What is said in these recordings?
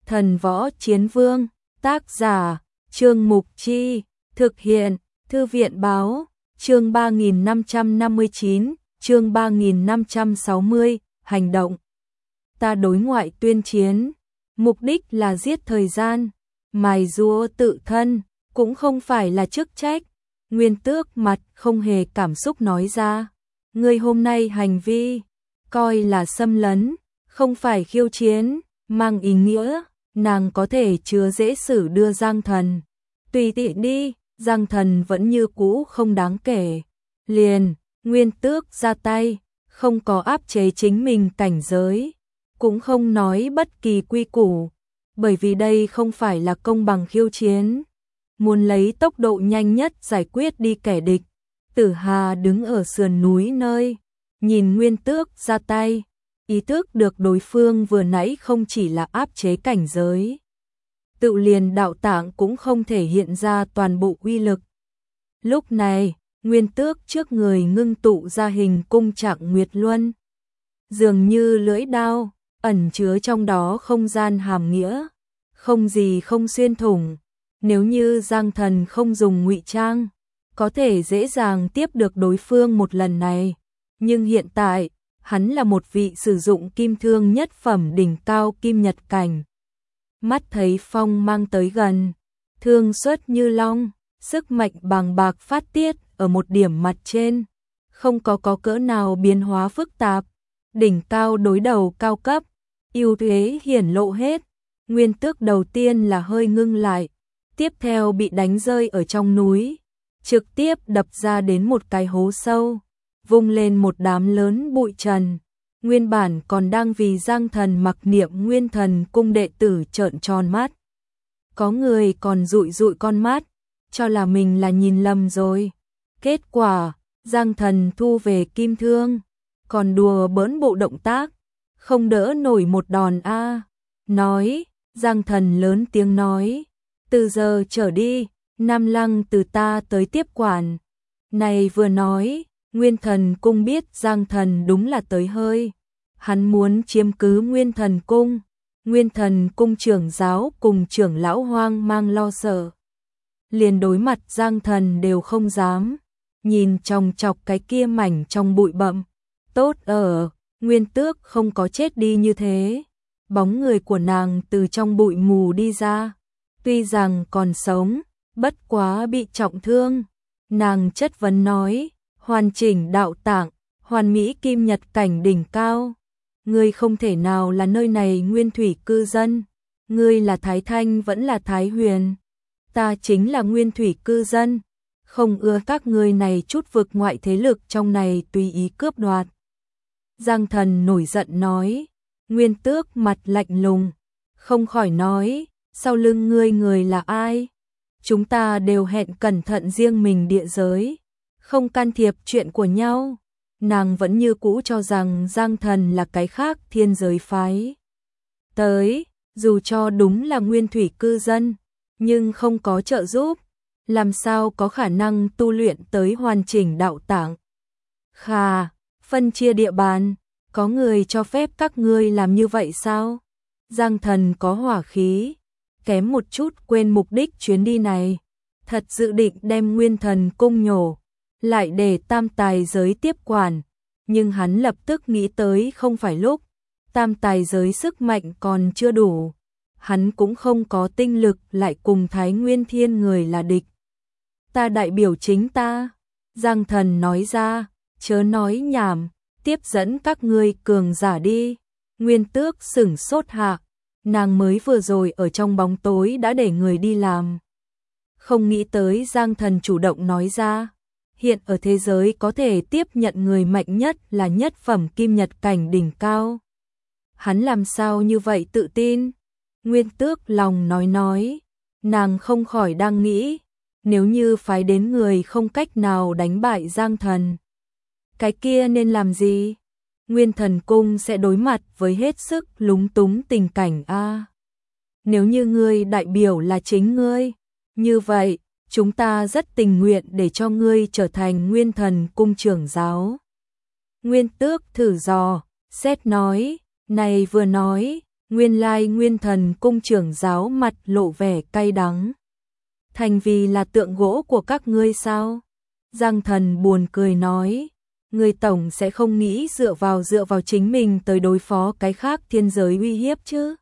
Thần Võ Chiến Vương, tác giả, Trương Mục Chi, thực hiện, Thư viện Báo, chương 3559, chương 3560, hành động. Ta đối ngoại tuyên chiến, mục đích là giết thời gian, mài giũa tự thân, cũng không phải là chức trách. Nguyên Tước mặt không hề cảm xúc nói ra, ngươi hôm nay hành vi, coi là xâm lấn, không phải khiêu chiến, mang ý nghĩa, nàng có thể chứa dễ xử đưa Giang Thần. Tùy tiện đi, Giang Thần vẫn như cũ không đáng kể. Liền, Nguyên Tước ra tay, không có áp chế chính mình cảnh giới, cũng không nói bất kỳ quy củ, bởi vì đây không phải là công bằng khiêu chiến. Muốn lấy tốc độ nhanh nhất giải quyết đi kẻ địch. Tử Hà đứng ở sườn núi nơi, nhìn Nguyên Tước ra tay, ý thức được đối phương vừa nãy không chỉ là áp chế cảnh giới. Tự liền đạo tạng cũng không thể hiện ra toàn bộ uy lực. Lúc này, Nguyên Tước trước người ngưng tụ ra hình cung trạng Nguyệt Luân. Dường như lưỡi đao, ẩn chứa trong đó không gian hàm nghĩa, không gì không xuyên thủng. Nếu như Giang Thần không dùng ngụy trang, có thể dễ dàng tiếp được đối phương một lần này. Nhưng hiện tại, hắn là một vị sử dụng kim thương nhất phẩm đỉnh cao kim nhật cảnh. Mắt thấy phong mang tới gần, thương xuất như long, sức mạnh bàng bạc phát tiết ở một điểm mặt trên, không có cỡ nào biến hóa phức tạp. Đỉnh cao đối đầu cao cấp, ưu thế hiển lộ hết. Nguyên Tước đầu tiên là hơi ngưng lại, tiếp theo bị đánh rơi ở trong núi, trực tiếp đập ra đến một cái hố sâu, vung lên một đám lớn bụi trần. Nguyên bản còn đang vì Giang Thần mặc niệm Nguyên Thần cung đệ tử trợn tròn mắt. Có người còn dụi con mắt, cho là mình là nhìn lầm rồi. Kết quả, Giang Thần thu về kim thương, còn đùa bỡn bộ động tác, không đỡ nổi một đòn a. Nói, Giang Thần lớn tiếng nói, từ giờ trở đi, Nam Lăng từ ta tới tiếp quản. Này vừa nói, Nguyên Thần cung biết Giang Thần đúng là tới hơi. Hắn muốn chiếm cứ Nguyên Thần cung. Nguyên Thần cung trưởng giáo cùng trưởng lão hoang mang lo sợ. Liền đối mặt Giang Thần đều không dám. Nhìn chòng chọc cái kia mảnh trong bụi bặm. Tốt ở, Nguyên Tước không có chết đi như thế. Bóng người của nàng từ trong bụi mù đi ra. Tuy rằng còn sống, bất quá bị trọng thương. Nàng chất vấn nói, hoàn chỉnh đạo tạng, hoàn mỹ kim nhật cảnh đỉnh cao. Ngươi không thể nào là nơi này nguyên thủy cư dân. Ngươi là Thái Thanh vẫn là Thái Huyền. Ta chính là nguyên thủy cư dân. Không ưa các ngươi này chút vực ngoại thế lực trong này tùy ý cướp đoạt. Giang Thần nổi giận nói. Nguyên Tước mặt lạnh lùng, không khỏi nói, sau lưng ngươi người là ai? Chúng ta đều hẹn cẩn thận riêng mình địa giới, không can thiệp chuyện của nhau. Nàng vẫn như cũ cho rằng Giang Thần là cái khác thiên giới phái. Tới, dù cho đúng là nguyên thủy cư dân, nhưng không có trợ giúp, làm sao có khả năng tu luyện tới hoàn chỉnh đạo tạng. Khà, phân chia địa bàn, có người cho phép các ngươi làm như vậy sao? Giang Thần có hỏa khí, kém một chút quên mục đích chuyến đi này, thật dự định đem Nguyên Thần cung nhổ, lại để tam tài giới tiếp quản, nhưng hắn lập tức nghĩ tới không phải lúc, tam tài giới sức mạnh còn chưa đủ, hắn cũng không có tinh lực lại cùng Thái Nguyên Thiên người là địch. Ta đại biểu chính ta, Giang Thần nói ra, chớ nói nhảm, tiếp dẫn các ngươi cường giả đi. Nguyên Tước sửng sốt hạ, nàng mới vừa rồi ở trong bóng tối đã để người đi làm. Không nghĩ tới Giang Thần chủ động nói ra, hiện ở thế giới có thể tiếp nhận người mạnh nhất là nhất phẩm kim nhật cảnh đỉnh cao. Hắn làm sao như vậy tự tin? Nguyên Tước lòng nói, nàng không khỏi đang nghĩ, nếu như phái đến người không cách nào đánh bại Giang Thần, cái kia nên làm gì? Nguyên Thần cung sẽ đối mặt với hết sức lúng túng tình cảnh a. Nếu như ngươi đại biểu là chính ngươi, như vậy, chúng ta rất tình nguyện để cho ngươi trở thành Nguyên Thần cung trưởng giáo. Nguyên Tước thử dò, xét nói, này vừa nói, Nguyên lai Nguyên Thần cung trưởng giáo mặt lộ vẻ cay đắng. Thành vì là tượng gỗ của các ngươi sao? Giang Thần buồn cười nói, ngươi tổng sẽ không nghĩ dựa vào chính mình tới đối phó cái khác thiên giới uy hiếp chứ?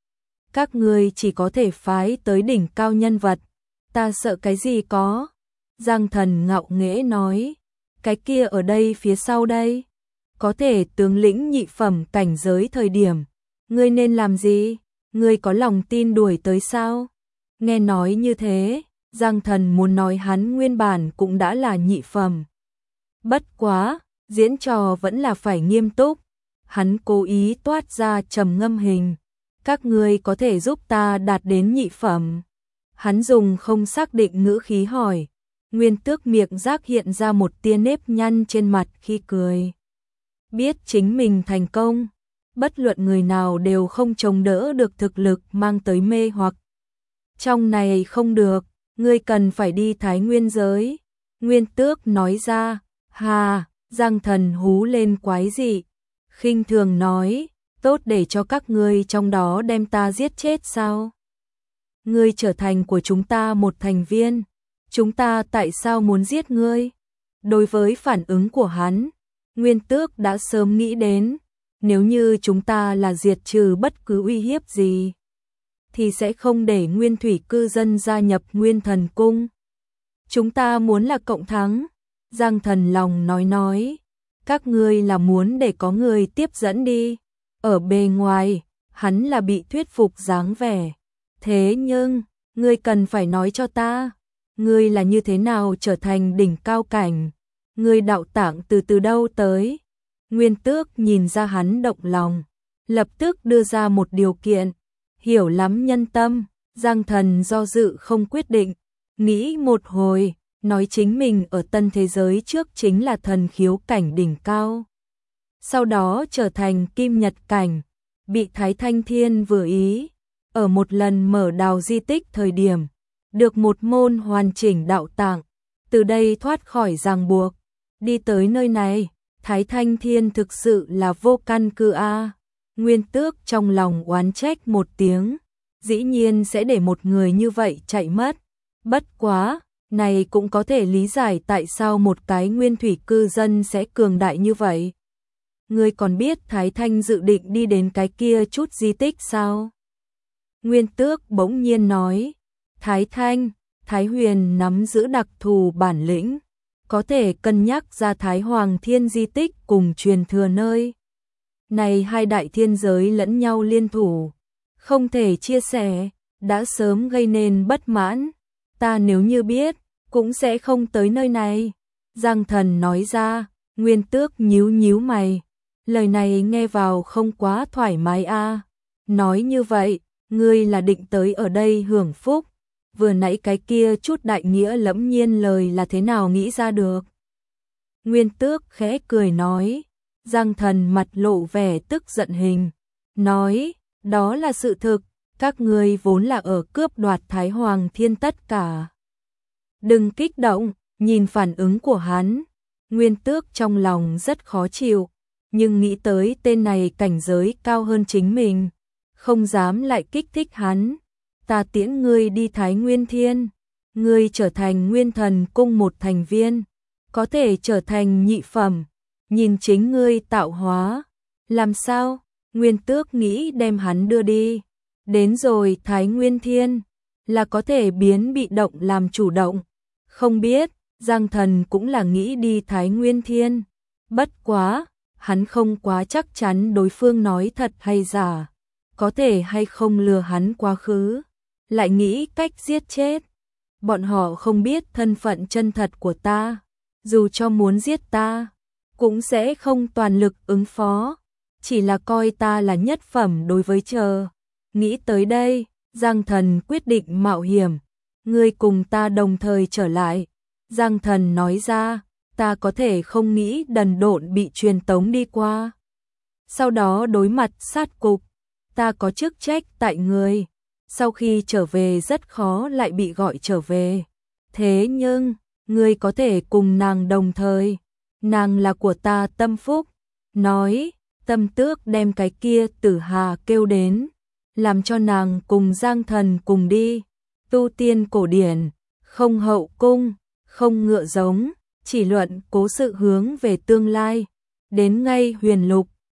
Các ngươi chỉ có thể phái tới đỉnh cao nhân vật, ta sợ cái gì có? Giang Thần ngạo nghễ nói, cái kia ở đây phía sau đây, có thể tướng lĩnh nhị phẩm cảnh giới thời điểm, ngươi nên làm gì? Ngươi có lòng tin đuổi tới sao? Nghe nói như thế, Giang Thần muốn nói hắn nguyên bản cũng đã là nhị phẩm. Bất quá, diễn trò vẫn là phải nghiêm túc. Hắn cố ý toát ra trầm ngâm hình. Các ngươi có thể giúp ta đạt đến nhị phẩm. Hắn dùng không xác định ngữ khí hỏi. Nguyên Tước miệng giác hiện ra một tia nếp nhăn trên mặt khi cười. Biết chính mình thành công, bất luận người nào đều không chống đỡ được thực lực mang tới mê hoặc. Trong này không được, ngươi cần phải đi Thái Nguyên giới. Nguyên Tước nói ra, hà, Giang Thần hú lên quái dị. Khinh thường nói, tốt để cho các ngươi trong đó đem ta giết chết sao? Ngươi trở thành của chúng ta một thành viên, chúng ta tại sao muốn giết ngươi? Đối với phản ứng của hắn, Nguyên Tước đã sớm nghĩ đến, nếu như chúng ta là diệt trừ bất cứ uy hiếp gì, thì sẽ không để nguyên thủy cư dân gia nhập Nguyên Thần Cung. Chúng ta muốn là cộng thắng. Giang Thần lòng nói, các ngươi là muốn để có người tiếp dẫn đi. Ở bề ngoài, hắn là bị thuyết phục dáng vẻ. Thế nhưng, ngươi cần phải nói cho ta, ngươi là như thế nào trở thành đỉnh cao cảnh, ngươi đạo tạng từ đâu tới? Nguyên Tước nhìn ra hắn động lòng, lập tức đưa ra một điều kiện, hiểu lắm nhân tâm. Giang Thần do dự không quyết định, nghĩ một hồi, nói chính mình ở tân thế giới trước chính là thần khiếu cảnh đỉnh cao. Sau đó trở thành kim nhật cảnh, bị Thái Thanh Thiên vừa ý, ở một lần mở đào di tích thời điểm, được một môn hoàn chỉnh đạo tạng, từ đây thoát khỏi ràng buộc, đi tới nơi này. Thái Thanh Thiên thực sự là vô căn cứ a. Nguyên Tước trong lòng oán trách một tiếng, dĩ nhiên sẽ để một người như vậy chạy mất. Bất quá, này cũng có thể lý giải tại sao một cái nguyên thủy cư dân sẽ cường đại như vậy. Ngươi còn biết Thái Thanh dự định đi đến cái kia chút di tích sao? Nguyên Tước bỗng nhiên nói, Thái Thanh, Thái Huyền nắm giữ đặc thù bản lĩnh, có thể cân nhắc ra Thái Hoàng Thiên di tích cùng truyền thừa nơi. Này hai đại thiên giới lẫn nhau liên thủ, không thể chia sẻ, đã sớm gây nên bất mãn. Ta nếu như biết, cũng sẽ không tới nơi này. Giang Thần nói ra. Nguyên Tước nhíu mày, lời này nghe vào không quá thoải mái a. Nói như vậy, ngươi là định tới ở đây hưởng phúc, vừa nãy cái kia chút đại nghĩa lẫm nhiên lời là thế nào nghĩ ra được? Nguyên Tước khẽ cười nói. Giang Thần mặt lộ vẻ tức giận hình, nói, đó là sự thực, các ngươi vốn là ở cướp đoạt Thái Hoàng Thiên tất cả. Đừng kích động, nhìn phản ứng của hắn, Nguyên Tước trong lòng rất khó chịu, nhưng nghĩ tới tên này cảnh giới cao hơn chính mình, không dám lại kích thích hắn. Ta tiễn ngươi đi Thái Nguyên Thiên, ngươi trở thành Nguyên Thần Cung một thành viên, có thể trở thành nhị phẩm, nhìn chính ngươi tạo hóa. Làm sao? Nguyên Tước nghĩ đem hắn đưa đi. Đến rồi Thái Nguyên Thiên, là có thể biến bị động làm chủ động. Không biết, Giang Thần cũng là nghĩ đi Thái Nguyên Thiên. Bất quá, hắn không quá chắc chắn đối phương nói thật hay giả, có thể hay không lừa hắn quá khứ, lại nghĩ cách giết chết. Bọn họ không biết thân phận chân thật của ta, dù cho muốn giết ta, cũng sẽ không toàn lực ứng phó, chỉ là coi ta là nhất phẩm đối với chờ. Nghĩ tới đây, Giang Thần quyết định mạo hiểm, ngươi cùng ta đồng thời trở lại. Giang Thần nói ra, ta có thể không nghĩ đần độn bị truyền tống đi qua. Sau đó đối mặt sát cục, ta có chức trách tại người, sau khi trở về rất khó lại bị gọi trở về. Thế nhưng, ngươi có thể cùng nàng đồng thời, nàng là của ta tâm phúc. Nói, Tâm Tước đem cái kia Tử Hà kêu đến, làm cho nàng cùng Giang Thần cùng đi. Tu tiên cổ điển, không hậu cung, không ngựa giống, chỉ luận cố sự hướng về tương lai. Đến ngay Huyền Lục,